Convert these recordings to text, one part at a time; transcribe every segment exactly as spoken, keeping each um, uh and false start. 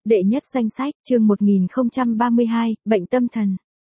Đệ nhất danh sách, chương một nghìn không trăm ba mươi hai, bệnh tâm thần.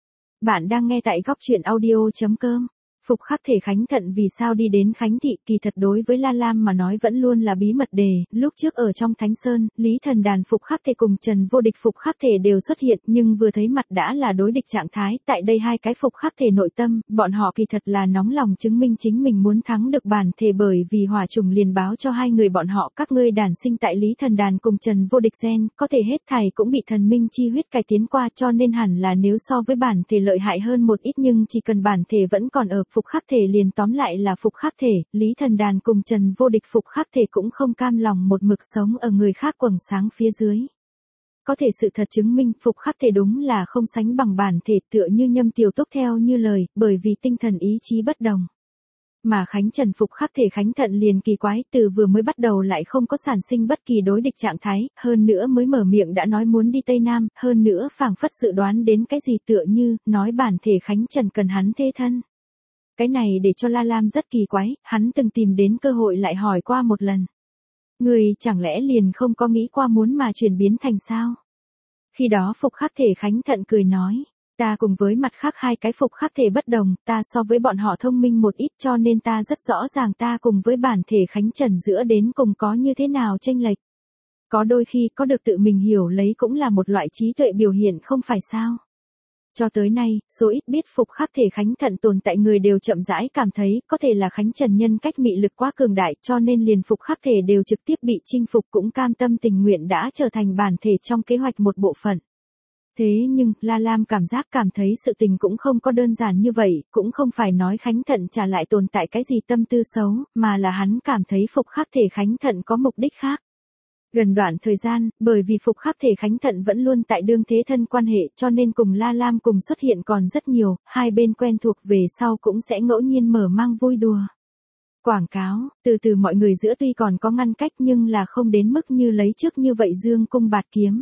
Bạn đang nghe tại góc truyện audio.com. Phục khắc thể khánh thận vì sao đi đến Khánh Thị, kỳ thật đối với La Lam mà nói vẫn luôn là bí mật đề. Lúc trước ở trong Thánh Sơn, Lý Thần Đàn Phục khắc thể cùng Trần Vô Địch Phục khắc thể đều xuất hiện, nhưng vừa thấy mặt đã là đối địch trạng thái. Tại đây hai cái Phục khắc thể nội tâm, bọn họ kỳ thật là nóng lòng chứng minh chính mình muốn thắng được bản thể, bởi vì hỏa trùng liền báo cho hai người bọn họ, các ngươi đàn sinh tại Lý Thần Đàn cùng Trần Vô Địch gen, có thể hết thảy cũng bị thần minh chi huyết cải tiến qua, cho nên hẳn là nếu so với bản thể lợi hại hơn một ít, nhưng chỉ cần bản thể vẫn còn ở, Phục khắc thể liền tóm lại là Phục khắc thể. Lý Thần Đàn cùng Trần Vô Địch Phục khắc thể cũng không cam lòng một mực sống ở người khác quầng sáng phía dưới. Có thể sự thật chứng minh Phục khắc thể đúng là không sánh bằng bản thể, tựa như Nhâm Tiểu Túc theo như lời, bởi vì tinh thần ý chí bất đồng. Mà Khánh Trần Phục khắc thể khánh thận liền kỳ quái, từ vừa mới bắt đầu lại không có sản sinh bất kỳ đối địch trạng thái, hơn nữa mới mở miệng đã nói muốn đi Tây Nam, hơn nữa phảng phất dự đoán đến cái gì, tựa như nói bản thể Khánh Trần cần hắn thế thân. Cái này để cho La Lam rất kỳ quái, hắn từng tìm đến cơ hội lại hỏi qua một lần. Người chẳng lẽ liền không có nghĩ qua muốn mà chuyển biến thành sao? Khi đó Phục khắc thể khánh thận cười nói, ta cùng với mặt khác hai cái Phục khắc thể bất đồng, ta so với bọn họ thông minh một ít, cho nên ta rất rõ ràng ta cùng với bản thể Khánh Trần giữa đến cùng có như thế nào chênh lệch. Có đôi khi có được tự mình hiểu lấy cũng là một loại trí tuệ biểu hiện, không phải sao? Cho tới nay, số ít biết Phục khắc thể khánh thận tồn tại người đều chậm rãi cảm thấy, có thể là Khánh Trần nhân cách mị lực quá cường đại, cho nên liền Phục khắc thể đều trực tiếp bị chinh phục, cũng cam tâm tình nguyện đã trở thành bản thể trong kế hoạch một bộ phận. Thế nhưng, La Lam cảm giác cảm thấy sự tình cũng không có đơn giản như vậy, cũng không phải nói Khánh Thận trả lại tồn tại cái gì tâm tư xấu, mà là hắn cảm thấy Phục khắc thể Khánh Thận có mục đích khác. Gần đoạn thời gian, bởi vì Phục khắc thể Khánh Thận vẫn luôn tại đương thế thân quan hệ, cho nên cùng La Lam cùng xuất hiện còn rất nhiều, hai bên quen thuộc, về sau cũng sẽ ngẫu nhiên mở mang vui đùa. Quảng cáo, từ từ mọi người giữa tuy còn có ngăn cách nhưng là không đến mức như lấy trước như vậy dương cung bạt kiếm.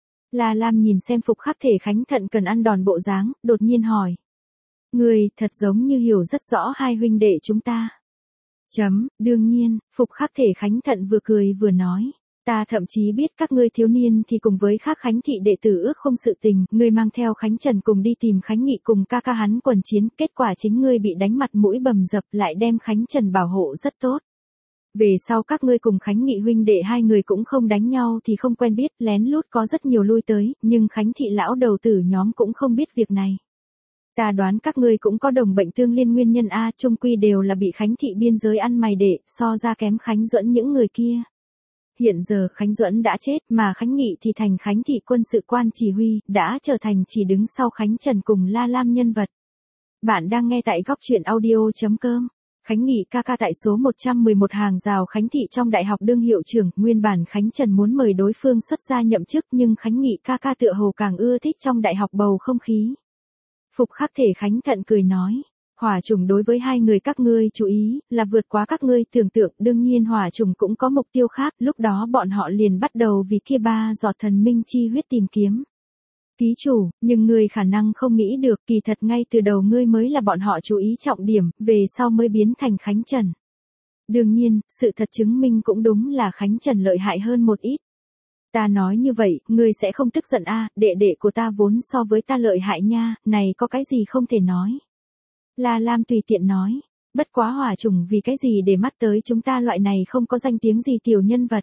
La Lam nhìn xem Phục khắc thể Khánh Thận cần ăn đòn bộ dáng, đột nhiên hỏi. Người thật giống như hiểu rất rõ hai huynh đệ chúng ta. Chấm, đương nhiên, Phục khắc thể Khánh Thận vừa cười vừa nói. Ta thậm chí biết các ngươi thiếu niên thì cùng với khác Khánh Thị đệ tử ước không sự tình, ngươi mang theo Khánh Trần cùng đi tìm Khánh Nghị cùng ca ca hắn quần chiến, kết quả chính ngươi bị đánh mặt mũi bầm dập, lại đem Khánh Trần bảo hộ rất tốt. Về sau các ngươi cùng Khánh Nghị huynh đệ hai người cũng không đánh nhau thì không quen biết, lén lút có rất nhiều lui tới, nhưng Khánh Thị lão đầu tử nhóm cũng không biết việc này. Ta đoán các ngươi cũng có đồng bệnh tương liên nguyên nhân a, chung quy đều là bị Khánh Thị biên giới ăn mày đệ, so ra kém Khánh Duẫn những người kia. Hiện giờ Khánh Duẫn đã chết, mà Khánh Nghị thì thành Khánh Thị quân sự quan chỉ huy, đã trở thành chỉ đứng sau Khánh Trần cùng La Lam nhân vật. Bạn đang nghe tại góc truyện audio.com. Khánh Nghị ca ca tại số một trăm mười một hàng rào Khánh Thị trong đại học đương hiệu trưởng, nguyên bản Khánh Trần muốn mời đối phương xuất gia nhậm chức, nhưng Khánh Nghị ca ca tựa hồ càng ưa thích trong đại học bầu không khí. Phục khắc thể Khánh Thận cười nói, hỏa trùng đối với hai người các ngươi chú ý, là vượt quá các ngươi tưởng tượng, đương nhiên hỏa trùng cũng có mục tiêu khác, lúc đó bọn họ liền bắt đầu vì kia ba giọt thần minh chi huyết tìm kiếm. Ký chủ, nhưng ngươi khả năng không nghĩ được, kỳ thật ngay từ đầu ngươi mới là bọn họ chú ý trọng điểm, về sau mới biến thành Khánh Trần. Đương nhiên, sự thật chứng minh cũng đúng là Khánh Trần lợi hại hơn một ít. Ta nói như vậy, ngươi sẽ không tức giận a, đệ đệ của ta vốn so với ta lợi hại nha, này có cái gì không thể nói. La Lam tùy tiện nói, bất quá hỏa trùng vì cái gì để mắt tới chúng ta loại này không có danh tiếng gì tiểu nhân vật.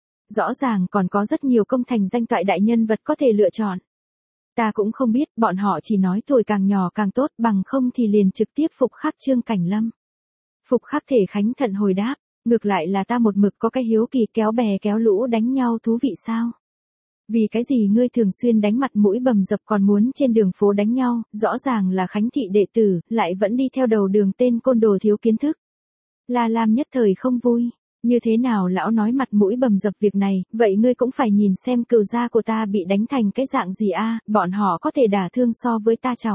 Rõ ràng còn có rất nhiều công thành danh toại đại nhân vật có thể lựa chọn. Ta cũng không biết, bọn họ chỉ nói tuổi càng nhỏ càng tốt, bằng không thì liền trực tiếp phục khắc Trương Cảnh Lâm. Phục khắc thể Khánh Thận hồi đáp, ngược lại là ta một mực có cái hiếu kỳ, kéo bè kéo lũ đánh nhau thú vị sao? Vì cái gì ngươi thường xuyên đánh mặt mũi bầm dập còn muốn trên đường phố đánh nhau, rõ ràng là Khánh Thị đệ tử, lại vẫn đi theo đầu đường tên côn đồ thiếu kiến thức. La Lam nhất thời không vui, như thế nào lão nói mặt mũi bầm dập việc này, vậy ngươi cũng phải nhìn xem cừu gia của ta bị đánh thành cái dạng gì a, bọn họ có thể đả thương so với ta trọng.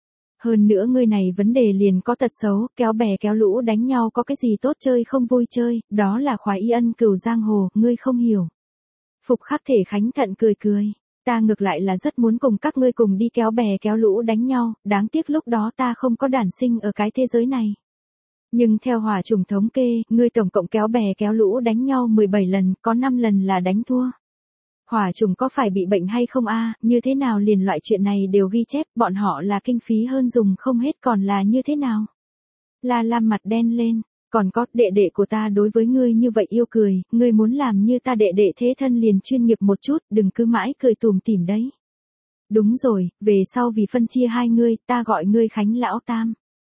Hơn nữa ngươi này vấn đề liền có tật xấu, kéo bè kéo lũ đánh nhau có cái gì tốt chơi không vui chơi, đó là khoái y ân cừu giang hồ, ngươi không hiểu. Phục khắc thể Khánh Thận cười cười, ta ngược lại là rất muốn cùng các ngươi cùng đi kéo bè kéo lũ đánh nhau, đáng tiếc lúc đó ta không có đản sinh ở cái thế giới này. Nhưng theo hỏa trùng thống kê, ngươi tổng cộng kéo bè kéo lũ đánh nhau mười bảy lần, có năm lần là đánh thua. Hỏa trùng có phải bị bệnh hay không a? Như thế nào liền loại chuyện này đều ghi chép, bọn họ là kinh phí hơn dùng không hết còn là như thế nào? La Lam mặt đen lên, còn có, đệ đệ của ta đối với ngươi như vậy yêu cười, ngươi muốn làm như ta đệ đệ thế thân liền chuyên nghiệp một chút, đừng cứ mãi cười tùm tìm đấy. Đúng rồi, về sau vì phân chia hai ngươi, ta gọi ngươi Khánh Lão Tam.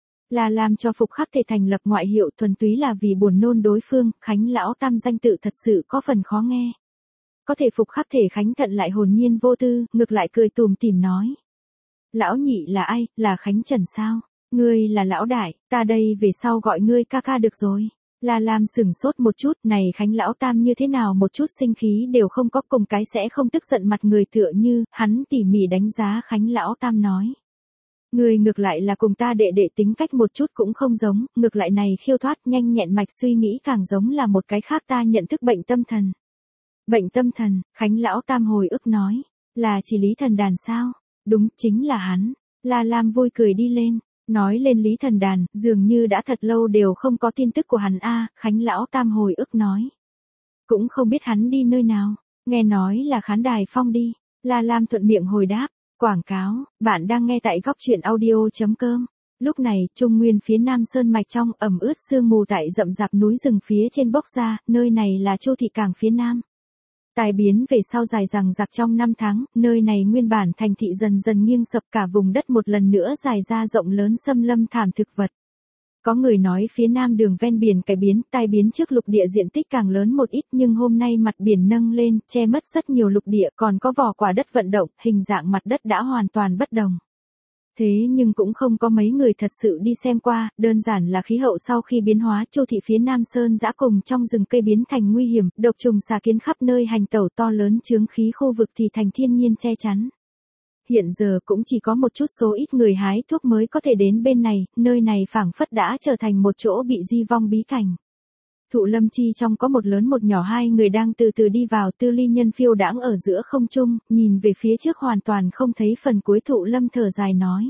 Là làm cho Phục Khắc Thể thành lập ngoại hiệu thuần túy là vì buồn nôn đối phương, Khánh Lão Tam danh tự thật sự có phần khó nghe. Có thể Phục Khắc Thể Khánh Thận lại hồn nhiên vô tư, ngược lại cười tùm tìm nói. Lão nhị là ai, là Khánh Trần sao? Ngươi là lão đại, ta đây về sau gọi ngươi ca ca được rồi. La Lam sửng sốt một chút, này Khánh Lão Tam như thế nào một chút sinh khí đều không có, cùng cái sẽ không tức giận mặt người tựa như, hắn tỉ mỉ đánh giá Khánh Lão Tam nói. Ngươi ngược lại là cùng ta đệ đệ tính cách một chút cũng không giống, ngược lại này khiêu thoát nhanh nhẹn mạch suy nghĩ càng giống là một cái khác ta nhận thức bệnh tâm thần. Bệnh tâm thần, Khánh Lão Tam hồi ức nói, là chỉ Lý Thần Đàn sao? Đúng, chính là hắn. La Lam vui cười đi lên. Nói lên Lý Thần Đàn, dường như đã thật lâu đều không có tin tức của hắn a. Khánh Lão Tam hồi ức nói. Cũng không biết hắn đi nơi nào, nghe nói là khán đài phong đi. La Lam thuận miệng hồi đáp, quảng cáo, bạn đang nghe tại góc truyện audio.com. Lúc này, Trung Nguyên phía Nam Sơn Mạch trong ẩm ướt sương mù tại rậm rạp núi rừng phía trên bốc ra, nơi này là Châu Thị Cảng phía Nam. Tai biến về sau dài rằng giặc trong năm tháng, nơi này nguyên bản thành thị dần dần nghiêng sập, cả vùng đất một lần nữa dài ra rộng lớn xâm lâm thảm thực vật. Có người nói phía nam đường ven biển cải biến, tai biến trước lục địa diện tích càng lớn một ít, nhưng hôm nay mặt biển nâng lên, che mất rất nhiều lục địa, còn có vỏ quả đất vận động, hình dạng mặt đất đã hoàn toàn bất đồng. Thế nhưng cũng không có mấy người thật sự đi xem qua, đơn giản là khí hậu sau khi biến hóa, Châu Thị phía Nam Sơn dã cùng trong rừng cây biến thành nguy hiểm, độc trùng xà kiến khắp nơi hành tẩu, to lớn chướng khí khu vực thì thành thiên nhiên che chắn. Hiện giờ cũng chỉ có một chút số ít người hái thuốc mới có thể đến bên này, nơi này phảng phất đã trở thành một chỗ bị di vong bí cảnh. Thụ Lâm Chi trong có một lớn một nhỏ, hai người đang từ từ đi vào, Tư Ly Nhân phiêu đãng ở giữa không trung, nhìn về phía trước hoàn toàn không thấy phần cuối. Thụ Lâm thở dài nói.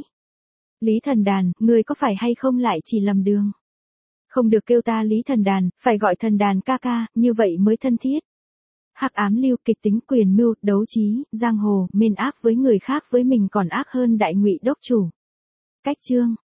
Lý Thần Đàn, ngươi có phải hay không lại chỉ lầm đường? Không được kêu ta Lý Thần Đàn, phải gọi Thần Đàn ca ca, như vậy mới thân thiết. Hắc ám lưu, kịch tính, quyền mưu, đấu trí, giang hồ, mên ác với người khác với mình còn ác hơn đại ngụy đốc chủ. Cách chương